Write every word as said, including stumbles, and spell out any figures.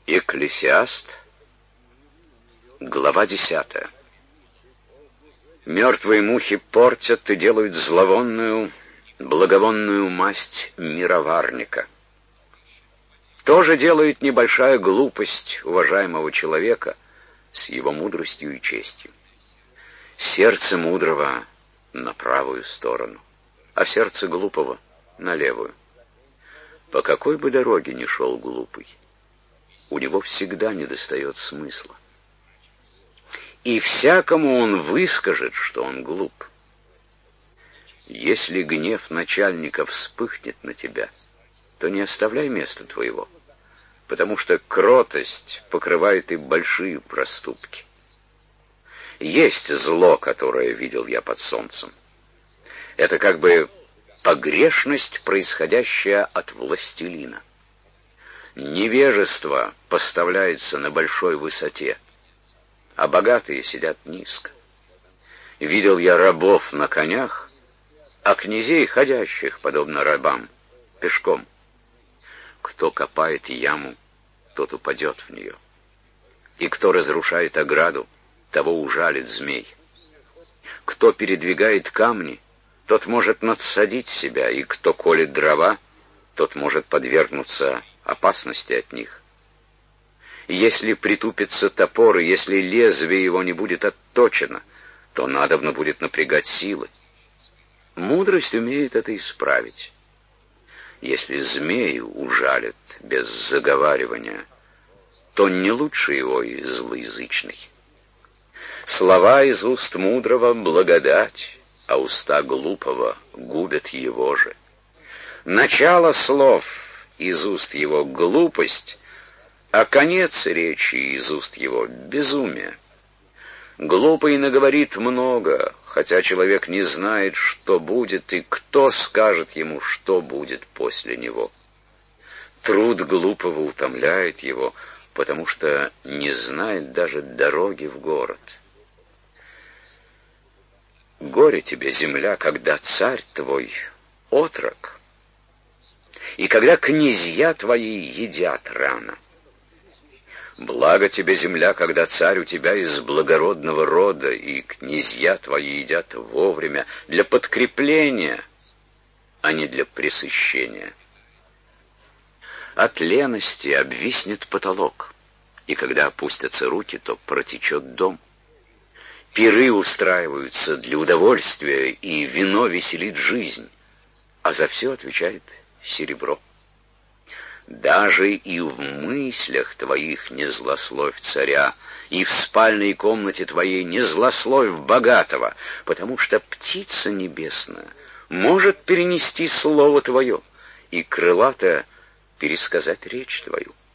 Екклесиаст, глава десятая. Мертвые мухи портят и делают зловонную, благовонную масть мироварника. То же делает небольшая глупость уважаемого человека с его мудростью и честью. Сердце мудрого на правую сторону, а сердце глупого на левую. По какой бы дороге ни шел глупый, у него всегда недостает смысла. И всякому он выскажет, что он глуп. Если гнев начальника вспыхнет на тебя, то не оставляй места твоего, потому что кротость покрывает и большие проступки. Есть зло, которое видел я под солнцем. Это как бы погрешность, происходящая от властелина. Невежество поставляется на большой высоте, а богатые сидят низко. Видел я рабов на конях, а князей, ходящих, подобно рабам, пешком. Кто копает яму, тот упадет в нее. И кто разрушает ограду, того ужалит змей. Кто передвигает камни, тот может надсадить себя, и кто колет дрова, тот может подвергнуться опасности от них. Если притупится топор, и если лезвие его не будет отточено, то надобно будет напрягать силы. Мудрость умеет это исправить. Если змею ужалят без заговаривания, то не лучше его и злоязычный. Слова из уст мудрого — благодать, а уста глупого губят его же. Начало слов из уст его — глупость, а конец речи из уст его — безумие. Глупый наговорит много, хотя человек не знает, что будет, и кто скажет ему, что будет после него. Труд глупого утомляет его, потому что не знает даже дороги в город. Горе тебе, земля, когда царь твой — отрок, и когда князья твои едят рано. Благо тебе, земля, когда царь у тебя из благородного рода, и князья твои едят вовремя для подкрепления, а не для пресыщения. От лености обвиснет потолок, и когда опустятся руки, то протечет дом. Пиры устраиваются для удовольствия, и вино веселит жизнь, а за все отвечает серебро. Даже и в мыслях твоих не злословь царя, и в спальной комнате твоей не злословь богатого, потому что птица небесная может перенести слово твое, и крылатая пересказать речь твою.